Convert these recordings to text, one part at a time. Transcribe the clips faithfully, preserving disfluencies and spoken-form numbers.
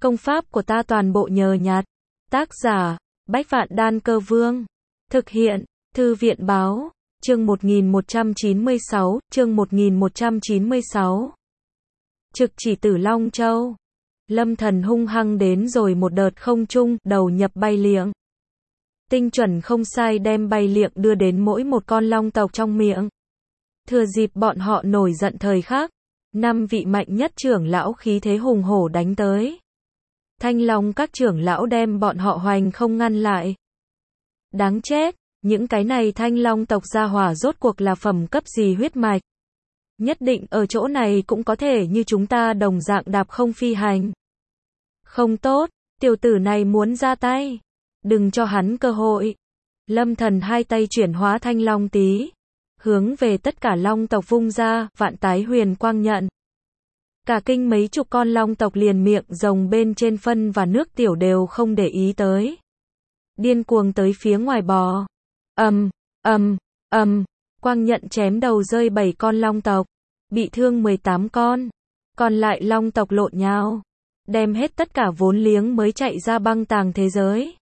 Công pháp của ta toàn bộ nhờ nhặt. Tác giả, Bách Vạn Đan Cơ Vương. Thực hiện, Thư viện báo, chương một nghìn một trăm chín mươi sáu, chương một nghìn một trăm chín mươi sáu. Trực chỉ tử Long Châu. Lâm Thần hung hăng đến rồi một đợt không trung, đầu nhập bay liệng. Tinh chuẩn không sai đem bay liệng đưa đến mỗi một con long tộc trong miệng. Thừa dịp bọn họ nổi giận thời khắc, năm vị mạnh nhất trưởng lão khí thế hùng hổ đánh tới. Thanh Long các trưởng lão đem bọn họ hoành không ngăn lại. Đáng chết, những cái này Thanh Long tộc gia hỏa rốt cuộc là phẩm cấp gì huyết mạch. Nhất định ở chỗ này cũng có thể như chúng ta đồng dạng đạp không phi hành. Không tốt, tiểu tử này muốn ra tay. Đừng cho hắn cơ hội. Lâm Thần hai tay chuyển hóa Thanh Long tí. Hướng về tất cả long tộc vung ra, vạn tái huyền quang nhận. Cả kinh mấy chục con long tộc liền miệng rồng bên trên phân và nước tiểu đều không để ý tới. Điên cuồng tới phía ngoài bò. Ầm, ầm, ầm, quang nhận chém đầu rơi bảy con long tộc. Bị thương mười tám con. Còn lại long tộc lộn nhào. Đem hết tất cả vốn liếng mới chạy ra băng tàng thế giới.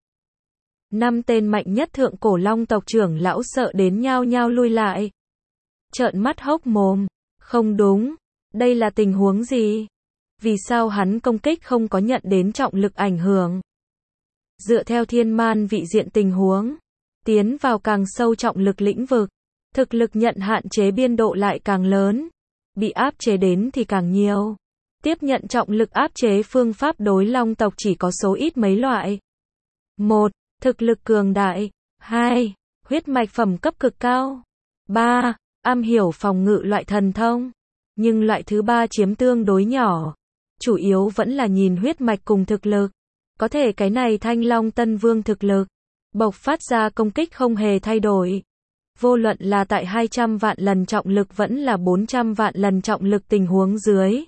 Năm tên mạnh nhất thượng cổ long tộc trưởng lão sợ đến nhao nhao lui lại. Trợn mắt hốc mồm. Không đúng. Đây là tình huống gì? Vì sao hắn công kích không có nhận đến trọng lực ảnh hưởng? Dựa theo thiên man vị diện tình huống, tiến vào càng sâu trọng lực lĩnh vực, thực lực nhận hạn chế biên độ lại càng lớn, bị áp chế đến thì càng nhiều. Tiếp nhận trọng lực áp chế phương pháp đối long tộc chỉ có số ít mấy loại. một. Thực lực cường đại. hai. Huyết mạch phẩm cấp cực cao. ba. Am hiểu phòng ngự loại thần thông. Nhưng loại thứ ba chiếm tương đối nhỏ. Chủ yếu vẫn là nhìn huyết mạch cùng thực lực. Có thể cái này Thanh Long Tân Vương thực lực bộc phát ra công kích không hề thay đổi. Vô luận là tại hai trăm vạn lần trọng lực vẫn là bốn trăm vạn lần trọng lực tình huống dưới.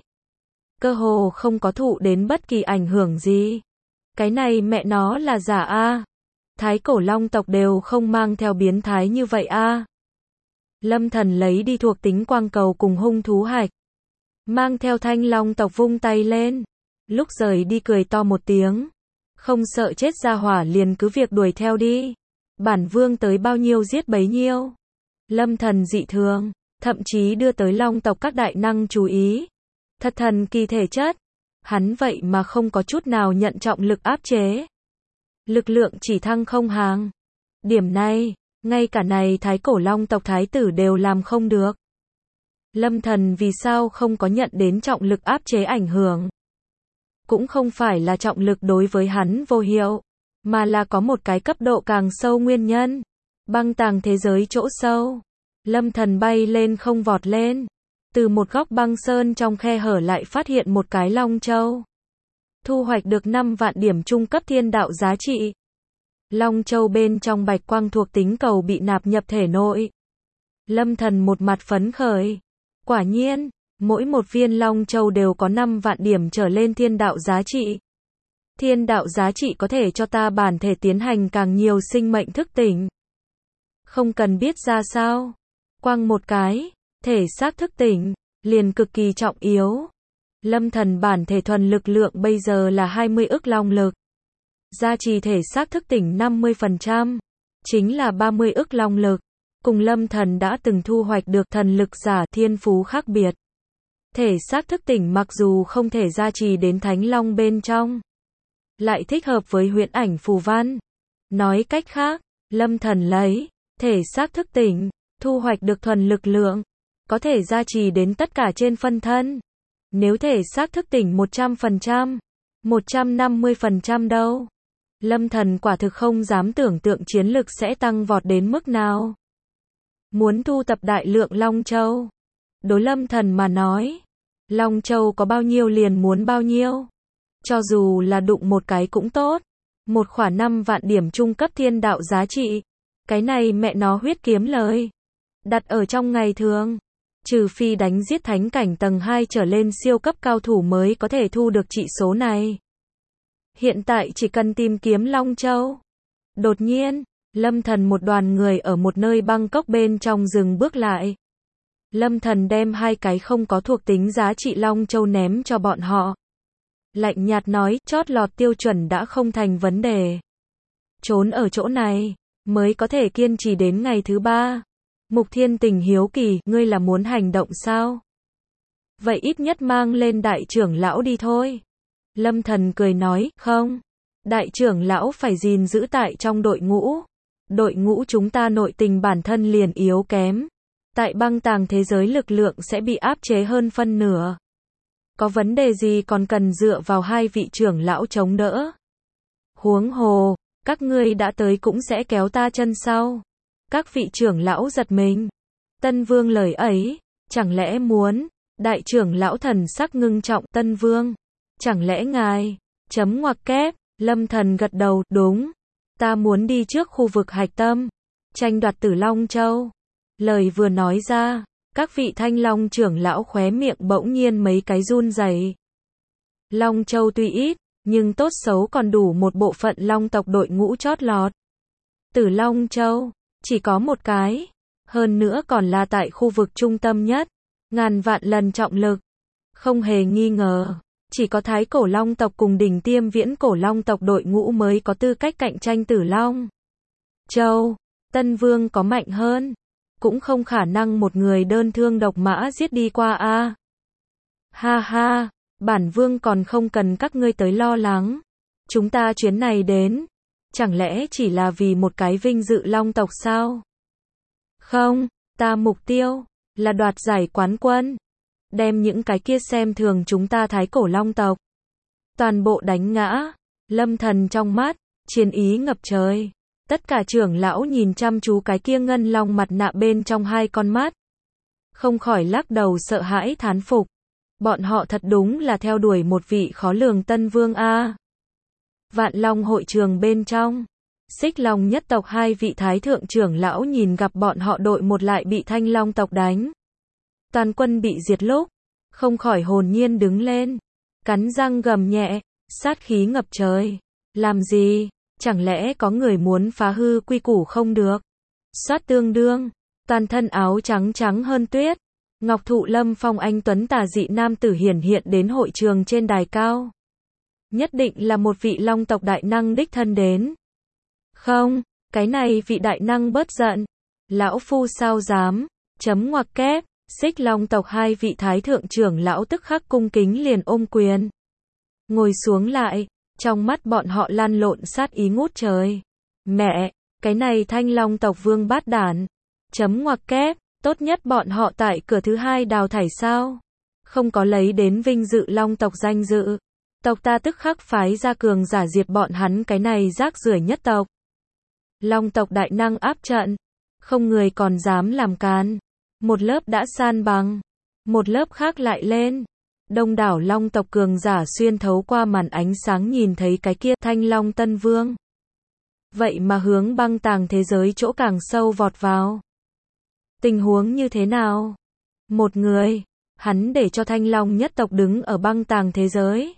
Cơ hồ không có thụ đến bất kỳ ảnh hưởng gì. Cái này mẹ nó là giả a. Thái cổ long tộc đều không mang theo biến thái như vậy a. Lâm Thần lấy đi thuộc tính quang cầu cùng hung thú hạch. Mang theo Thanh Long tộc vung tay lên. Lúc rời đi cười to một tiếng. Không sợ chết ra hỏa liền cứ việc đuổi theo đi. Bản vương tới bao nhiêu giết bấy nhiêu. Lâm Thần dị thường, thậm chí đưa tới long tộc các đại năng chú ý. Thật thần kỳ thể chất. Hắn vậy mà không có chút nào nhận trọng lực áp chế. Lực lượng chỉ thăng không hàng. Điểm này, ngay cả này thái cổ long tộc thái tử đều làm không được. Lâm Thần vì sao không có nhận đến trọng lực áp chế ảnh hưởng? Cũng không phải là trọng lực đối với hắn vô hiệu, mà là có một cái cấp độ càng sâu nguyên nhân. Băng tàng thế giới chỗ sâu. Lâm Thần bay lên không vọt lên. Từ một góc băng sơn trong khe hở lại phát hiện một cái long châu. Thu hoạch được năm vạn điểm trung cấp thiên đạo giá trị. Long châu bên trong bạch quang thuộc tính cầu bị nạp nhập thể nội. Lâm Thần một mặt phấn khởi. Quả nhiên, mỗi một viên long châu đều có năm vạn điểm trở lên thiên đạo giá trị. Thiên đạo giá trị có thể cho ta bản thể tiến hành càng nhiều sinh mệnh thức tỉnh. Không cần biết ra sao. Quang một cái, thể xác thức tỉnh, liền cực kỳ trọng yếu. Lâm Thần bản thể thuần lực lượng bây giờ là hai mươi ức long lực. Gia trì thể xác thức tỉnh năm mươi phần trăm, chính là ba mươi ức long lực. Cùng Lâm Thần đã từng thu hoạch được thần lực giả thiên phú khác biệt. Thể xác thức tỉnh mặc dù không thể gia trì đến thánh long bên trong, lại thích hợp với huyễn ảnh phù văn. Nói cách khác, Lâm Thần lấy thể xác thức tỉnh, thu hoạch được thuần lực lượng, có thể gia trì đến tất cả trên phân thân. Nếu thể xác thức tỉnh một trăm phần trăm, một trăm năm mươi phần trăm đâu? Lâm Thần quả thực không dám tưởng tượng chiến lực sẽ tăng vọt đến mức nào. Muốn thu tập đại lượng long châu. Đối Lâm Thần mà nói, long châu có bao nhiêu liền muốn bao nhiêu. Cho dù là đụng một cái cũng tốt. Một khoản năm vạn điểm trung cấp thiên đạo giá trị. Cái này mẹ nó huyết kiếm lời. Đặt ở trong ngày thường, trừ phi đánh giết thánh cảnh tầng hai trở lên siêu cấp cao thủ mới có thể thu được trị số này. Hiện tại chỉ cần tìm kiếm long châu. Đột nhiên, Lâm Thần một đoàn người ở một nơi băng cốc bên trong rừng bước lại. Lâm Thần đem hai cái không có thuộc tính giá trị long châu ném cho bọn họ. lạnh nhạt nói, chót lọt tiêu chuẩn đã không thành vấn đề. Trốn ở chỗ này, mới có thể kiên trì đến ngày thứ ba. Mục Thiên Tình hiếu kỳ, ngươi là muốn hành động sao? Vậy ít nhất mang lên đại trưởng lão đi thôi. Lâm Thần cười nói, không. Đại trưởng lão phải gìn giữ tại trong đội ngũ. Đội ngũ chúng ta nội tình bản thân liền yếu kém. Tại băng tàng thế giới lực lượng sẽ bị áp chế hơn phân nửa. Có vấn đề gì còn cần dựa vào hai vị trưởng lão chống đỡ. Huống hồ, các ngươi đã tới cũng sẽ kéo ta chân sau. Các vị trưởng lão giật mình. Tân Vương lời ấy, chẳng lẽ muốn, đại trưởng lão thần sắc ngưng trọng, Tân Vương, chẳng lẽ ngài, chấm ngoặc kép, Lâm Thần gật đầu, đúng, ta muốn đi trước khu vực hạch tâm, tranh đoạt Tử Long Châu. Lời vừa nói ra, các vị Thanh Long trưởng lão khóe miệng bỗng nhiên mấy cái run rẩy. Long Châu tuy ít, nhưng tốt xấu còn đủ một bộ phận Long tộc đội ngũ chót lọt. Tử Long Châu, chỉ có một cái, hơn nữa còn là tại khu vực trung tâm nhất, ngàn vạn lần trọng lực. Không hề nghi ngờ, chỉ có Thái Cổ Long tộc cùng đỉnh tiêm Viễn Cổ Long tộc đội ngũ mới có tư cách cạnh tranh Tử Long Châu. Tân Vương có mạnh hơn, cũng không khả năng một người đơn thương độc mã giết đi qua a. À. Ha ha, bản Vương còn không cần các ngươi tới lo lắng. Chúng ta chuyến này đến, chẳng lẽ chỉ là vì một cái vinh dự Long tộc sao? Không, ta mục tiêu là đoạt giải quán quân, đem những cái kia xem thường chúng ta Thái Cổ Long tộc toàn bộ đánh ngã. Lâm Thần trong mắt chiến ý ngập trời. Tất cả trưởng lão nhìn chăm chú cái kia ngân long mặt nạ bên trong hai con mắt, không khỏi lắc đầu sợ hãi thán phục. Bọn họ thật đúng là theo đuổi một vị khó lường Tân Vương a. À. Vạn Long hội trường bên trong, Xích Long nhất tộc hai vị thái thượng trưởng lão nhìn gặp bọn họ đội một lại bị Thanh Long tộc đánh, toàn quân bị diệt lúc, không khỏi hồn nhiên đứng lên, cắn răng gầm nhẹ, sát khí ngập trời. Làm gì? Chẳng lẽ có người muốn phá hư quy củ không được? Soát tương đương, toàn thân áo trắng trắng hơn tuyết, ngọc thụ lâm phong anh tuấn tà dị nam tử hiển hiện đến hội trường trên đài cao. Nhất định là một vị Long tộc đại năng đích thân đến. Không, cái này vị đại năng bớt giận. Lão phu sao dám, chấm ngoặc kép, Xích Long tộc hai vị thái thượng trưởng lão tức khắc cung kính liền ôm quyền. Ngồi xuống lại, trong mắt bọn họ lan lộn sát ý ngút trời. Mẹ, cái này Thanh Long tộc vương bát đản. Chấm ngoặc kép, tốt nhất bọn họ tại cửa thứ hai đào thải sao? Không có lấy đến vinh dự Long tộc danh dự. Tộc ta tức khắc phái ra cường giả diệt bọn hắn cái này rác rưởi nhất tộc. Long tộc đại năng áp trận, không người còn dám làm càn. Một lớp đã san bằng, một lớp khác lại lên. Đông đảo Long tộc cường giả xuyên thấu qua màn ánh sáng nhìn thấy cái kia Thanh Long Tân Vương. Vậy mà hướng băng tàng thế giới chỗ càng sâu vọt vào. Tình huống như thế nào? Một người, hắn để cho Thanh Long nhất tộc đứng ở băng tàng thế giới.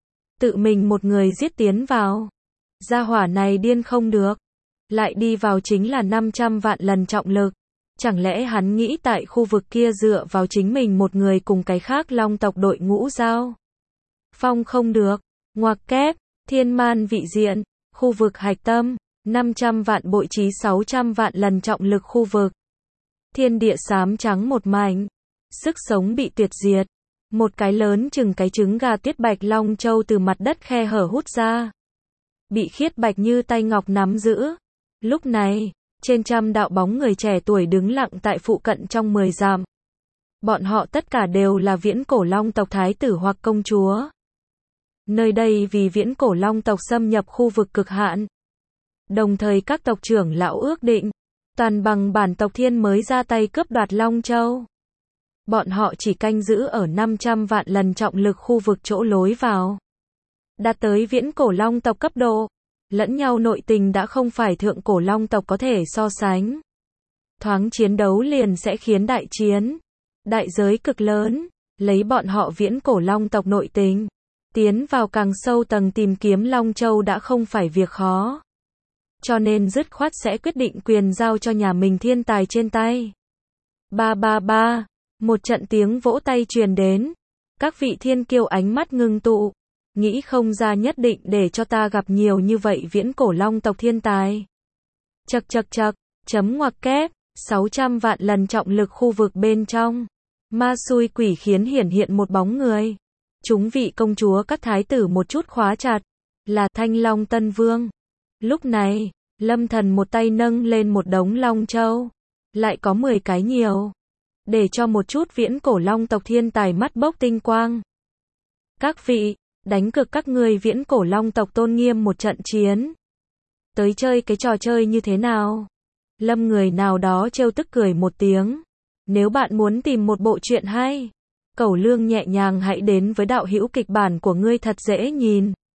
Tự mình một người giết tiến vào. Gia hỏa này điên không được. Lại đi vào chính là năm trăm vạn lần trọng lực. Chẳng lẽ hắn nghĩ tại khu vực kia dựa vào chính mình một người cùng cái khác Long tộc đội ngũ giao phong không được. Ngoặc kép, thiên man vị diện, khu vực hạch tâm, năm trăm vạn bội trí sáu trăm vạn lần trọng lực khu vực. Thiên địa xám trắng một mảnh, sức sống bị tuyệt diệt. Một cái lớn chừng cái trứng gà tiết bạch Long Châu từ mặt đất khe hở hút ra. Bị khiết bạch như tay ngọc nắm giữ. Lúc này, trên trăm đạo bóng người trẻ tuổi đứng lặng tại phụ cận trong mười dặm. Bọn họ tất cả đều là Viễn Cổ Long tộc thái tử hoặc công chúa. Nơi đây vì Viễn Cổ Long tộc xâm nhập khu vực cực hạn. Đồng thời các tộc trưởng lão ước định, toàn bằng bản tộc thiên mới ra tay cướp đoạt Long Châu. Bọn họ chỉ canh giữ ở năm trăm vạn lần trọng lực khu vực chỗ lối vào. Đạt tới Viễn Cổ Long tộc cấp độ. Lẫn nhau nội tình đã không phải thượng cổ Long tộc có thể so sánh. Thoáng chiến đấu liền sẽ khiến đại chiến, đại giới cực lớn, lấy bọn họ Viễn Cổ Long tộc nội tình, tiến vào càng sâu tầng tìm kiếm Long Châu đã không phải việc khó. Cho nên dứt khoát sẽ quyết định quyền giao cho nhà mình thiên tài trên tay. Ba ba ba, một trận tiếng vỗ tay truyền đến, các vị thiên kiêu ánh mắt ngưng tụ, nghĩ không ra nhất định để cho ta gặp nhiều như vậy viễn cổ long tộc thiên tài. Chậc chậc chậc, chấm ngoặc kép, sáu trăm vạn lần trọng lực khu vực bên trong. Ma xui quỷ khiến hiển hiện một bóng người. Chúng vị công chúa các thái tử một chút khóa chặt, là Thanh Long Tân Vương. Lúc này, Lâm Thần một tay nâng lên một đống long châu, lại có mười cái nhiều, để cho một chút viễn cổ long tộc thiên tài mắt bốc tinh quang. Các vị, đánh cực các ngươi viễn cổ long tộc tôn nghiêm một trận chiến. Tới chơi cái trò chơi như thế nào? Lâm người nào đó trêu tức cười một tiếng. Nếu bạn muốn tìm một bộ truyện hay, Cẩu Lương nhẹ nhàng hãy đến với đạo hữu kịch bản của ngươi thật dễ nhìn.